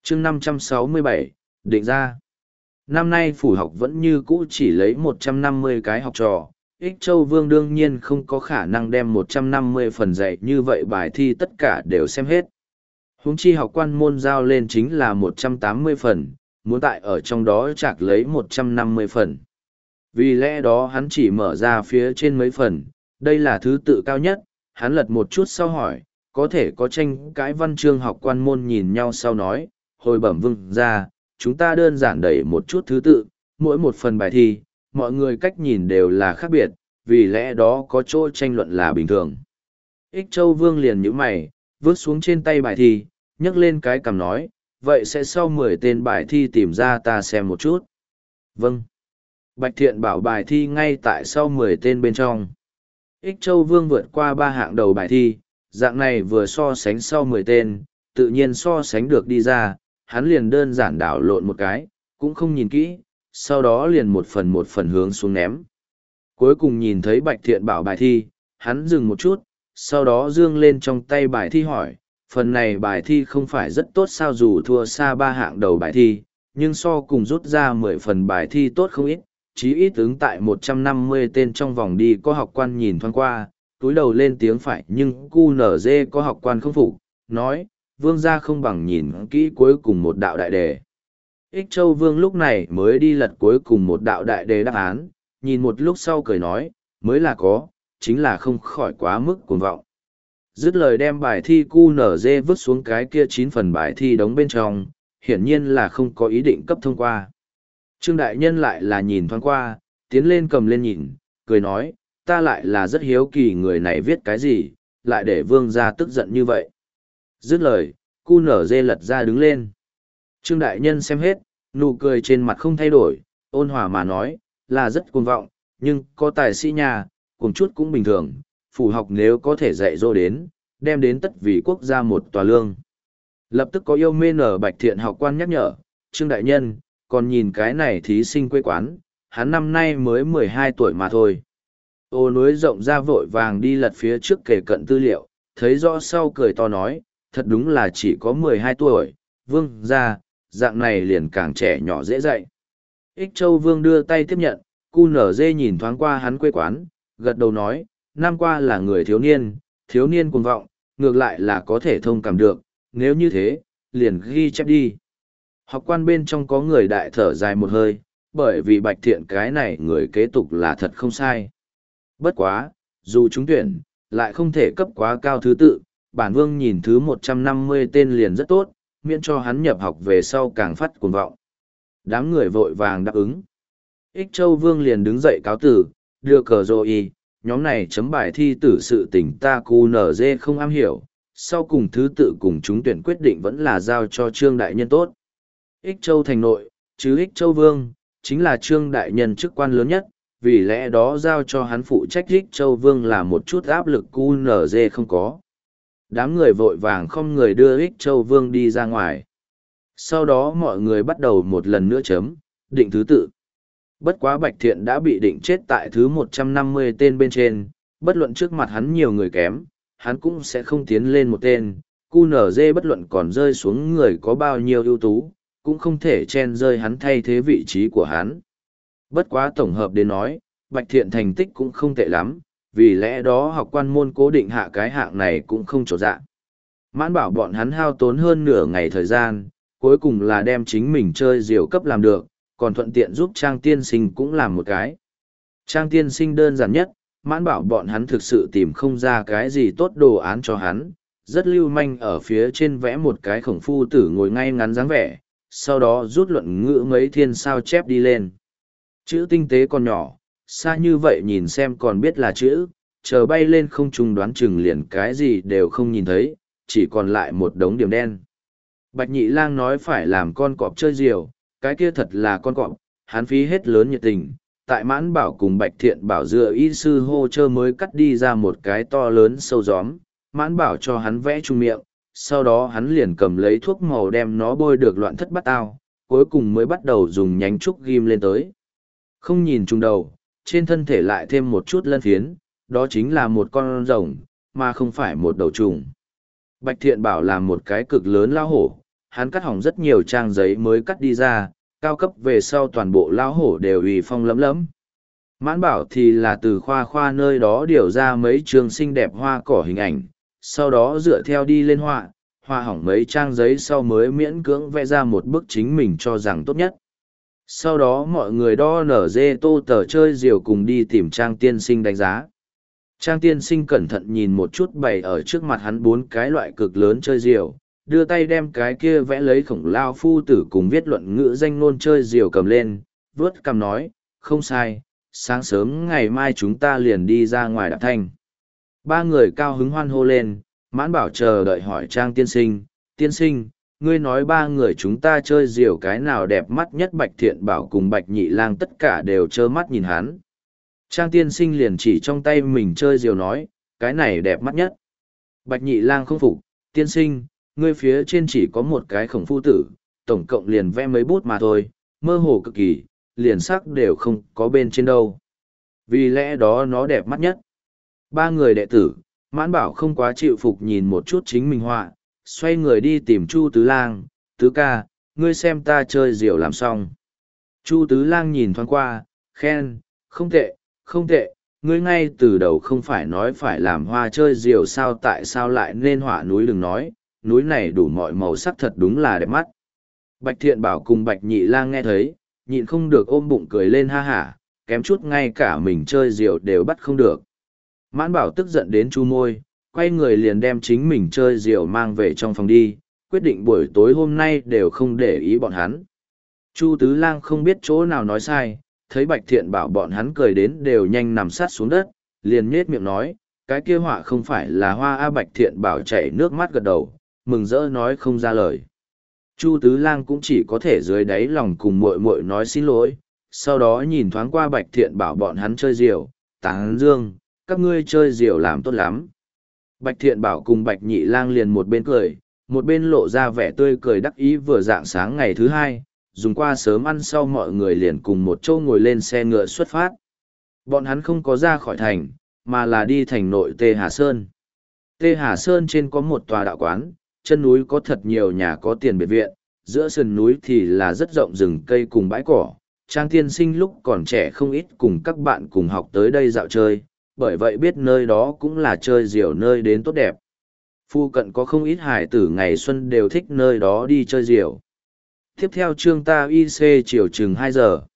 chương 567, định ra. Năm nay phủ học vẫn như cũ chỉ lấy 150 cái học trò, Ích Châu Vương đương nhiên không có khả năng đem 150 phần dạy như vậy bài thi tất cả đều xem hết. Huống chi học quan môn giao lên chính là 180 phần, muốn tại ở trong đó chạc lấy 150 phần. Vì lẽ đó hắn chỉ mở ra phía trên mấy phần, đây là thứ tự cao nhất, hắn lật một chút sau hỏi, có thể có tranh cãi văn chương học quan môn nhìn nhau sau nói, hồi bẩm vương ra, chúng ta đơn giản đẩy một chút thứ tự, mỗi một phần bài thi, mọi người cách nhìn đều là khác biệt, vì lẽ đó có chỗ tranh luận là bình thường. Ích Châu Vương liền nhíu mày, vứt xuống trên tay bài thi, nhấc lên cái cằm nói, vậy sẽ sau 10 tên bài thi tìm ra ta xem một chút. Vâng. Bạch Thiện bảo bài thi ngay tại sau 10 tên bên trong. Ích Châu Vương vượt qua 3 hạng đầu bài thi, dạng này vừa so sánh sau 10 tên, tự nhiên so sánh được đi ra, hắn liền đơn giản đảo lộn một cái, cũng không nhìn kỹ, sau đó liền một phần hướng xuống ném. Cuối cùng nhìn thấy Bạch Thiện bảo bài thi, hắn dừng một chút, sau đó dương lên trong tay bài thi hỏi, phần này bài thi không phải rất tốt sao dù thua xa 3 hạng đầu bài thi, nhưng so cùng rút ra 10 phần bài thi tốt không ít, chí ít ứng tại 150 tên trong vòng đi có học quan nhìn thoáng qua, túi đầu lên tiếng phải nhưng QNZ có học quan không phục, nói, vương gia không bằng nhìn kỹ cuối cùng một đạo đại đề. Ích Châu Vương lúc này mới đi lật cuối cùng một đạo đại đề đáp án, nhìn một lúc sau cười nói, mới là có, chính là không khỏi quá mức cuồng vọng. Dứt lời đem bài thi QNZ vứt xuống cái kia 9 phần bài thi đống bên trong, hiển nhiên là không có ý định cấp thông qua. Trương Đại Nhân lại là nhìn thoáng qua, tiến lên cầm lên nhìn, cười nói, ta lại là rất hiếu kỳ người này viết cái gì, lại để vương gia tức giận như vậy. Dứt lời, QNZ lật ra đứng lên. Trương Đại Nhân xem hết, nụ cười trên mặt không thay đổi, ôn hòa mà nói, là rất cuồng vọng, nhưng có tài sĩ nhà, cùng chút cũng bình thường, phủ học nếu có thể dạy dỗ đến, đem đến tất vì quốc gia một tòa lương. Lập tức có yêu mê nở Bạch Thiện học quan nhắc nhở, Trương Đại Nhân, còn nhìn cái này thí sinh quê quán, hắn năm nay mới 12 tuổi mà thôi. Ô núi rộng ra vội vàng đi lật phía trước kề cận tư liệu, thấy rõ sau cười to nói, thật đúng là chỉ có 12 tuổi, vương ra, dạng này liền càng trẻ nhỏ dễ dạy. Ích Châu Vương đưa tay tiếp nhận, QNZ nhìn thoáng qua hắn quê quán, gật đầu nói, năm qua là người thiếu niên cuồng vọng, ngược lại là có thể thông cảm được, nếu như thế, liền ghi chép đi. Học quan bên trong có người đại thở dài một hơi, bởi vì Bạch Thiện cái này người kế tục là thật không sai. Bất quá, dù trúng tuyển, lại không thể cấp quá cao thứ tự, bản vương nhìn thứ 150 tên liền rất tốt, miễn cho hắn nhập học về sau càng phát cuồng vọng. Đám người vội vàng đáp ứng. Ích Châu Vương liền đứng dậy cáo tử, đưa cờ rồi nhóm này chấm bài thi tử sự tình ta QNZ không am hiểu, sau cùng thứ tự cùng chúng tuyển quyết định vẫn là giao cho Trương Đại Nhân tốt. Ích Châu thành nội, chứ Ích Châu Vương, chính là Trương Đại Nhân chức quan lớn nhất, vì lẽ đó giao cho hắn phụ trách Ích Châu Vương là một chút áp lực QNZ không có. Đám người vội vàng không người đưa Ích Châu Vương đi ra ngoài. Sau đó mọi người bắt đầu một lần nữa chấm, định thứ tự. Bất quá Bạch Thiện đã bị định chết tại thứ 150 tên bên trên, bất luận trước mặt hắn nhiều người kém, hắn cũng sẽ không tiến lên một tên. QNZ bất luận còn rơi xuống người có bao nhiêu ưu tú, cũng không thể chen rơi hắn thay thế vị trí của hắn. Bất quá tổng hợp đến nói, Bạch Thiện thành tích cũng không tệ lắm, vì lẽ đó học quan môn cố định hạ cái hạng này cũng không trổ dạ. Mãn bảo bọn hắn hao tốn hơn nửa ngày thời gian, cuối cùng là đem chính mình chơi diều cấp làm được, còn thuận tiện giúp Trang Tiên Sinh cũng làm một cái. Trang Tiên Sinh đơn giản nhất, mãn bảo bọn hắn thực sự tìm không ra cái gì tốt đồ án cho hắn, rất lưu manh ở phía trên vẽ một cái khổng phu tử ngồi ngay ngắn dáng vẻ, sau đó rút luận ngữ mấy thiên sao chép đi lên. Chữ tinh tế còn nhỏ, xa như vậy nhìn xem còn biết là chữ, chờ bay lên không trung đoán chừng liền cái gì đều không nhìn thấy, chỉ còn lại một đống điểm đen. Bạch Nhị Lang nói phải làm con cọp chơi diều, cái kia thật là con cọp, hắn phí hết lớn nhiệt tình, tại Mãn Bảo cùng Bạch Thiện Bảo dựa y sư hô chơ mới cắt đi ra một cái to lớn sâu gióm, Mãn Bảo cho hắn vẽ trung miệng, sau đó hắn liền cầm lấy thuốc màu đem nó bôi được loạn thất bát ao, cuối cùng mới bắt đầu dùng nhánh trúc ghim lên tới. Không nhìn trung đầu, trên thân thể lại thêm một chút lân phiến, đó chính là một con rồng, mà không phải một đầu trùng. Bạch Thiện Bảo làm một cái cực lớn lao hổ, hắn cắt hỏng rất nhiều trang giấy mới cắt đi ra, cao cấp về sau toàn bộ lão hổ đều uy phong lẫm lẫm. Mãn Bảo thì là từ khoa khoa nơi đó điều ra mấy trường xinh đẹp hoa cỏ hình ảnh, sau đó dựa theo đi lên họa hỏng mấy trang giấy sau mới miễn cưỡng vẽ ra một bức chính mình cho rằng tốt nhất. Sau đó mọi người đo nở dê tô tờ chơi diều cùng đi tìm Trang tiên sinh đánh giá. Trang tiên sinh cẩn thận nhìn một chút bày ở trước mặt hắn 4 cái loại cực lớn chơi diều, đưa tay đem cái kia vẽ lấy khổng lao phu tử cùng viết luận ngữ danh ngôn chơi diều cầm lên, vớt cằm nói, không sai, sáng sớm ngày mai chúng ta liền đi ra ngoài đạp thanh. 3 người cao hứng hoan hô lên, Mãn Bảo chờ đợi hỏi Trang tiên sinh, ngươi nói 3 người chúng ta chơi diều cái nào đẹp mắt nhất. Bạch Thiện Bảo cùng Bạch Nhị Lang tất cả đều trơ mắt nhìn hắn. Trang tiên sinh liền chỉ trong tay mình chơi diều nói, cái này đẹp mắt nhất. Bạch Nhị Lang không phục, tiên sinh, ngươi phía trên chỉ có một cái khổng phu tử, tổng cộng liền vẽ mấy bút mà thôi, mơ hồ cực kỳ, liền sắc đều không có bên trên đâu. Vì lẽ đó nó đẹp mắt nhất. 3 người đệ tử, Mãn Bảo không quá chịu phục nhìn một chút chính mình họa, xoay người đi tìm Chu Tứ Lang, tứ ca, ngươi xem ta chơi diều làm xong. Chu Tứ Lang nhìn thoáng qua, khen, không tệ, không tệ, ngươi ngay từ đầu không phải nói phải làm hoa chơi diều sao, tại sao lại nên họa núi, đừng nói, núi này đủ mọi màu sắc thật đúng là đẹp mắt. Bạch Thiện Bảo cùng Bạch Nhị Lang nghe thấy, nhịn không được ôm bụng cười lên ha hả, kém chút ngay cả mình chơi diều đều bắt không được. Mãn Bảo tức giận đến chu môi, quay người liền đem chính mình chơi diều mang về trong phòng đi, quyết định buổi tối hôm nay đều không để ý bọn hắn. Chu Tứ Lang không biết chỗ nào nói sai, thấy Bạch Thiện Bảo bọn hắn cười đến đều nhanh nằm sát xuống đất, liền nhếch miệng nói, cái kia họa không phải là hoa a. Bạch Thiện Bảo chảy nước mắt gật đầu, mừng rỡ nói không ra lời. Chu Tứ Lang cũng chỉ có thể dưới đáy lòng cùng muội muội nói xin lỗi, sau đó nhìn thoáng qua Bạch Thiện Bảo bọn hắn chơi diều, tán dương, các ngươi chơi diều làm tốt lắm. Bạch Thiện Bảo cùng Bạch Nhị Lang liền một bên cười, một bên lộ ra vẻ tươi cười đắc ý. Vừa dạng sáng ngày thứ 2, dùng qua sớm ăn sau mọi người liền cùng một chỗ ngồi lên xe ngựa xuất phát. Bọn hắn không có ra khỏi thành, mà là đi thành nội Tê Hà Sơn. Tê Hà Sơn trên có một tòa đạo quán, chân núi có thật nhiều nhà có tiền biệt viện, giữa sườn núi thì là rất rộng rừng cây cùng bãi cỏ. Trang tiên sinh lúc còn trẻ không ít cùng các bạn cùng học tới đây dạo chơi, bởi vậy biết nơi đó cũng là chơi diều nơi đến tốt đẹp. Phu cận có không ít hải tử ngày xuân đều thích nơi đó đi chơi diều. Tiếp theo chương ta IC chiều chừng 2 giờ.